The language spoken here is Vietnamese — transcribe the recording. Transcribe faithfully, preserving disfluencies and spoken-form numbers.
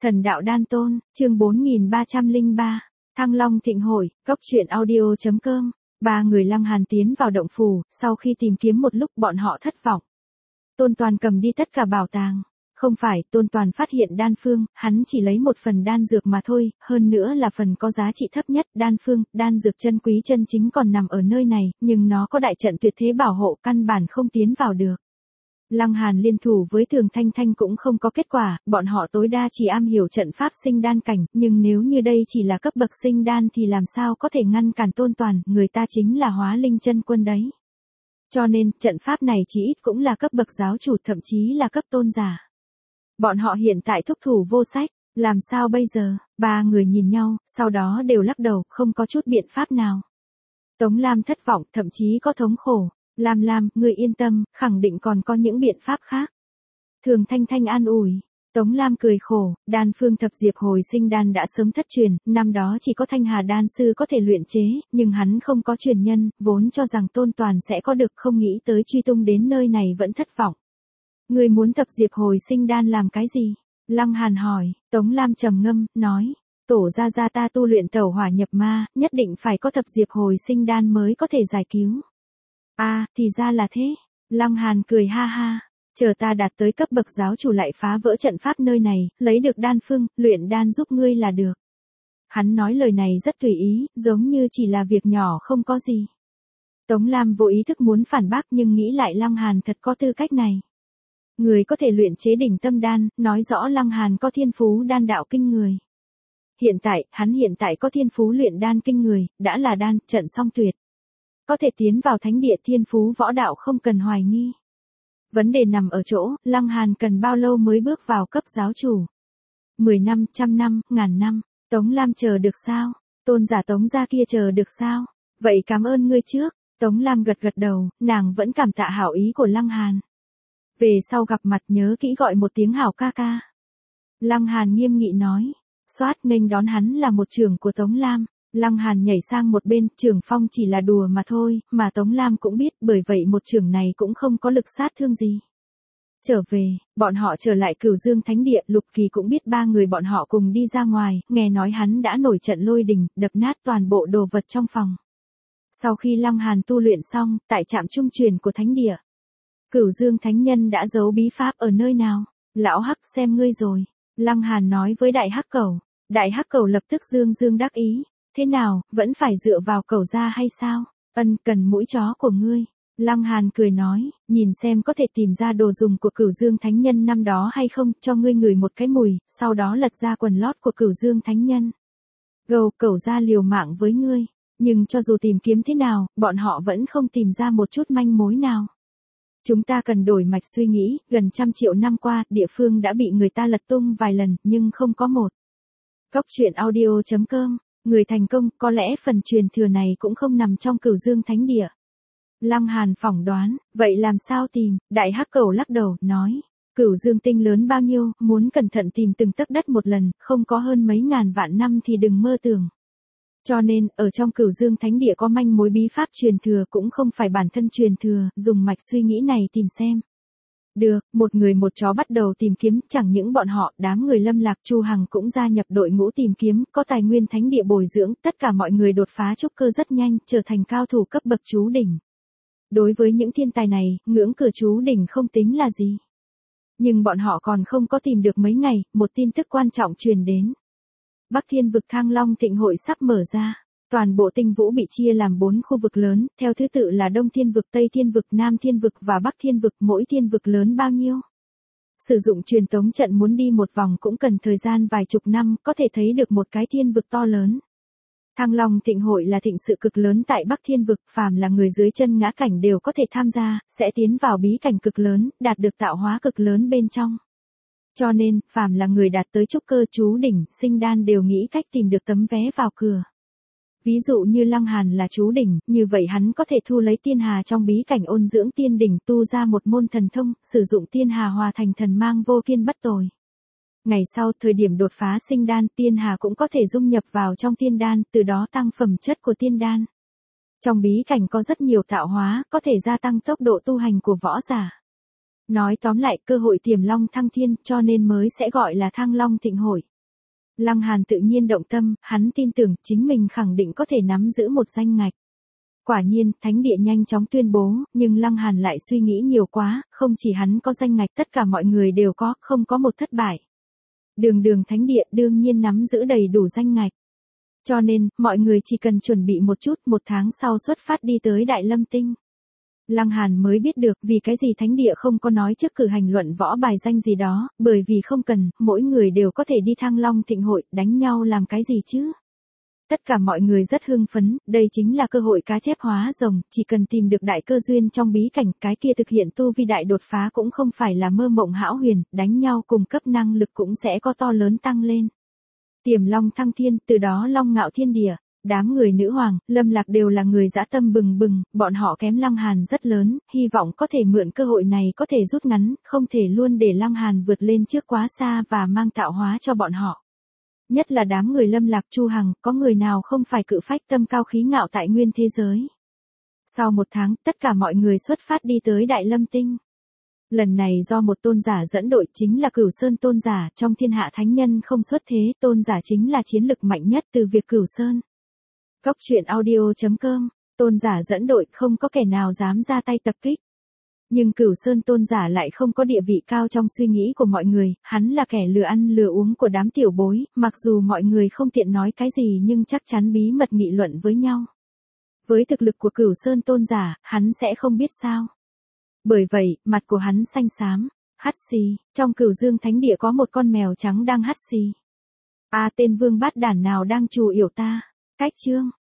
Thần đạo đan tôn, chương bốn nghìn ba trăm lẻ ba, Thăng Long Thịnh Hội, cốc truyện audio chấm com. Ba người Lăng Hàn tiến vào động phủ, sau khi tìm kiếm một lúc bọn họ thất vọng. Tôn Toàn cầm đi tất cả bảo tàng. Không phải, Tôn Toàn phát hiện đan phương, hắn chỉ lấy một phần đan dược mà thôi, hơn nữa là phần có giá trị thấp nhất, đan phương, đan dược chân quý chân chính còn nằm ở nơi này, nhưng nó có đại trận tuyệt thế bảo hộ, căn bản không tiến vào được. Lăng Hàn liên thủ với Thường Thanh Thanh cũng không có kết quả, bọn họ tối đa chỉ am hiểu trận pháp sinh đan cảnh, nhưng nếu như đây chỉ là cấp bậc sinh đan thì làm sao có thể ngăn cản Tôn Toàn, người ta chính là hóa linh chân quân đấy. Cho nên, trận pháp này chỉ ít cũng là cấp bậc giáo chủ, thậm chí là cấp tôn giả. Bọn họ hiện tại thúc thủ vô sách, làm sao bây giờ? Ba người nhìn nhau, sau đó đều lắc đầu, không có chút biện pháp nào. Tống Lam thất vọng, thậm chí có thống khổ. Lam Lam, ngươi yên tâm, khẳng định còn có những biện pháp khác. Thường Thanh Thanh an ủi. Tống Lam cười khổ, đan phương thập diệp hồi sinh đan đã sớm thất truyền, năm đó chỉ có Thanh Hà đan sư có thể luyện chế, nhưng hắn không có truyền nhân, vốn cho rằng Tôn Toàn sẽ có được, không nghĩ tới truy tung đến nơi này vẫn thất vọng. Ngươi muốn thập diệp hồi sinh đan làm cái gì? Lăng Hàn hỏi. Tống Lam trầm ngâm, nói, tổ gia gia ta tu luyện tẩu hỏa nhập ma, nhất định phải có thập diệp hồi sinh đan mới có thể giải cứu. À, thì ra là thế. Lăng Hàn cười ha ha. Chờ ta đạt tới cấp bậc giáo chủ lại phá vỡ trận pháp nơi này, lấy được đan phương, luyện đan giúp ngươi là được. Hắn nói lời này rất tùy ý, giống như chỉ là việc nhỏ không có gì. Tống Lam vô ý thức muốn phản bác nhưng nghĩ lại Lăng Hàn thật có tư cách này. Người có thể luyện chế đỉnh tâm đan, nói rõ Lăng Hàn có thiên phú đan đạo kinh người. Hiện tại, hắn hiện tại có thiên phú luyện đan kinh người, đã là đan, trận song tuyệt. Có thể tiến vào thánh địa thiên phú võ đạo không cần hoài nghi. Vấn đề nằm ở chỗ, Lăng Hàn cần bao lâu mới bước vào cấp giáo chủ? Mười năm, trăm năm, ngàn năm, Tống Lam chờ được sao? Tôn giả Tống gia kia chờ được sao? Vậy cảm ơn ngươi trước. Tống Lam gật gật đầu, nàng vẫn cảm tạ hảo ý của Lăng Hàn. Về sau gặp mặt nhớ kỹ gọi một tiếng hảo ca ca. Lăng Hàn nghiêm nghị nói. Xoát nghênh đón hắn là một trưởng của Tống Lam. Lăng Hàn nhảy sang một bên, trưởng phong chỉ là đùa mà thôi, mà Tống Lam cũng biết, bởi vậy một trưởng này cũng không có lực sát thương gì. Trở về, bọn họ trở lại Cửu Dương Thánh Địa, Lục Kỳ cũng biết ba người bọn họ cùng đi ra ngoài, nghe nói hắn đã nổi trận lôi đình, đập nát toàn bộ đồ vật trong phòng. Sau khi Lăng Hàn tu luyện xong, tại trạm trung truyền của Thánh Địa, Cửu Dương Thánh Nhân đã giấu bí pháp ở nơi nào? Lão Hắc xem ngươi rồi. Lăng Hàn nói với Đại Hắc Cẩu. Đại Hắc Cẩu lập tức dương dương đắc ý. Thế nào, vẫn phải dựa vào Cẩu gia hay sao? Ân, cần mũi chó của ngươi. Lăng Hàn cười nói, nhìn xem có thể tìm ra đồ dùng của Cửu Dương Thánh Nhân năm đó hay không, cho ngươi ngửi một cái mùi, sau đó lật ra quần lót của Cửu Dương Thánh Nhân. Gầu, Cẩu gia liều mạng với ngươi, nhưng cho dù tìm kiếm thế nào, bọn họ vẫn không tìm ra một chút manh mối nào. Chúng ta cần đổi mạch suy nghĩ, gần trăm triệu năm qua, địa phương đã bị người ta lật tung vài lần, nhưng không có một. Cốc truyện audio chấm com, người thành công, có lẽ phần truyền thừa này cũng không nằm trong Cửu Dương Thánh Địa. Lăng Hàn phỏng đoán, vậy làm sao tìm? Đại Hắc Cẩu lắc đầu, nói, Cửu Dương tinh lớn bao nhiêu, muốn cẩn thận tìm từng tấc đất một lần, không có hơn mấy ngàn vạn năm thì đừng mơ tưởng. Cho nên, ở trong Cửu Dương Thánh Địa có manh mối bí pháp truyền thừa cũng không phải bản thân truyền thừa, dùng mạch suy nghĩ này tìm xem. Được, một người một chó bắt đầu tìm kiếm, chẳng những bọn họ, đám người Lâm Lạc Chu Hằng cũng gia nhập đội ngũ tìm kiếm, có tài nguyên Thánh Địa bồi dưỡng, tất cả mọi người đột phá trúc cơ rất nhanh, trở thành cao thủ cấp bậc chú đỉnh. Đối với những thiên tài này, ngưỡng cửa chú đỉnh không tính là gì. Nhưng bọn họ còn không có tìm được mấy ngày, một tin tức quan trọng truyền đến. Bắc Thiên vực Thăng Long Thịnh Hội sắp mở ra. Toàn bộ tinh vũ bị chia làm bốn khu vực lớn, theo thứ tự là Đông Thiên vực, Tây Thiên vực, Nam Thiên vực và Bắc Thiên vực, mỗi thiên vực lớn bao nhiêu. Sử dụng truyền tống trận muốn đi một vòng cũng cần thời gian vài chục năm, có thể thấy được một cái thiên vực to lớn. Thăng Long Thịnh Hội là thịnh sự cực lớn tại Bắc Thiên vực, phàm là người dưới chân ngã cảnh đều có thể tham gia, sẽ tiến vào bí cảnh cực lớn, đạt được tạo hóa cực lớn bên trong. Cho nên, phàm là người đạt tới trúc cơ chú đỉnh, sinh đan đều nghĩ cách tìm được tấm vé vào cửa. Ví dụ như Lăng Hàn là chú đỉnh, như vậy hắn có thể thu lấy tiên hà trong bí cảnh ôn dưỡng tiên đỉnh, tu ra một môn thần thông, sử dụng tiên hà hòa thành thần mang vô kiên bất tồi. Ngày sau, thời điểm đột phá sinh đan, tiên hà cũng có thể dung nhập vào trong tiên đan, từ đó tăng phẩm chất của tiên đan. Trong bí cảnh có rất nhiều tạo hóa, có thể gia tăng tốc độ tu hành của võ giả. Nói tóm lại, cơ hội tiềm long thăng thiên, cho nên mới sẽ gọi là Thăng Long Thịnh Hội. Lăng Hàn tự nhiên động tâm, hắn tin tưởng chính mình khẳng định có thể nắm giữ một danh ngạch. Quả nhiên, thánh địa nhanh chóng tuyên bố, nhưng Lăng Hàn lại suy nghĩ nhiều quá, không chỉ hắn có danh ngạch tất cả mọi người đều có, không có một thất bại. Đường đường thánh địa đương nhiên nắm giữ đầy đủ danh ngạch. Cho nên, mọi người chỉ cần chuẩn bị một chút, một tháng sau xuất phát đi tới Đại Lâm Tinh. Lăng Hàn mới biết được vì cái gì thánh địa không có nói trước cử hành luận võ bài danh gì đó, bởi vì không cần, mỗi người đều có thể đi Thăng Long Thịnh hội, đánh nhau làm cái gì chứ. Tất cả mọi người rất hưng phấn, đây chính là cơ hội cá chép hóa rồng, chỉ cần tìm được đại cơ duyên trong bí cảnh, cái kia thực hiện tu vi đại đột phá cũng không phải là mơ mộng hão huyền, đánh nhau cùng cấp năng lực cũng sẽ có to lớn tăng lên. Tiềm long thăng thiên, từ đó long ngạo thiên địa, đám người nữ hoàng, Lâm Lạc đều là người dã tâm bừng bừng, bọn họ kém Lăng Hàn rất lớn, hy vọng có thể mượn cơ hội này có thể rút ngắn, không thể luôn để Lăng Hàn vượt lên trước quá xa và mang tạo hóa cho bọn họ. Nhất là đám người Lâm Lạc Chu Hằng, có người nào không phải cự phách tâm cao khí ngạo tại nguyên thế giới. Sau một tháng, tất cả mọi người xuất phát đi tới Đại Lâm Tinh. Lần này do một tôn giả dẫn đội chính là Cửu Sơn tôn giả, trong thiên hạ thánh nhân không xuất thế, tôn giả chính là chiến lực mạnh nhất từ việc Cửu Sơn. Cốc truyện audio chấm com, tôn giả dẫn đội không có kẻ nào dám ra tay tập kích. Nhưng Cửu Sơn tôn giả lại không có địa vị cao trong suy nghĩ của mọi người, hắn là kẻ lừa ăn lừa uống của đám tiểu bối, mặc dù mọi người không tiện nói cái gì nhưng chắc chắn bí mật nghị luận với nhau. Với thực lực của Cửu Sơn tôn giả, hắn sẽ không biết sao. Bởi vậy, mặt của hắn xanh xám, hắt xì, trong Cửu Dương Thánh Địa có một con mèo trắng đang hắt xì. A tên vương bát đản nào đang trù yểu ta, cách chương.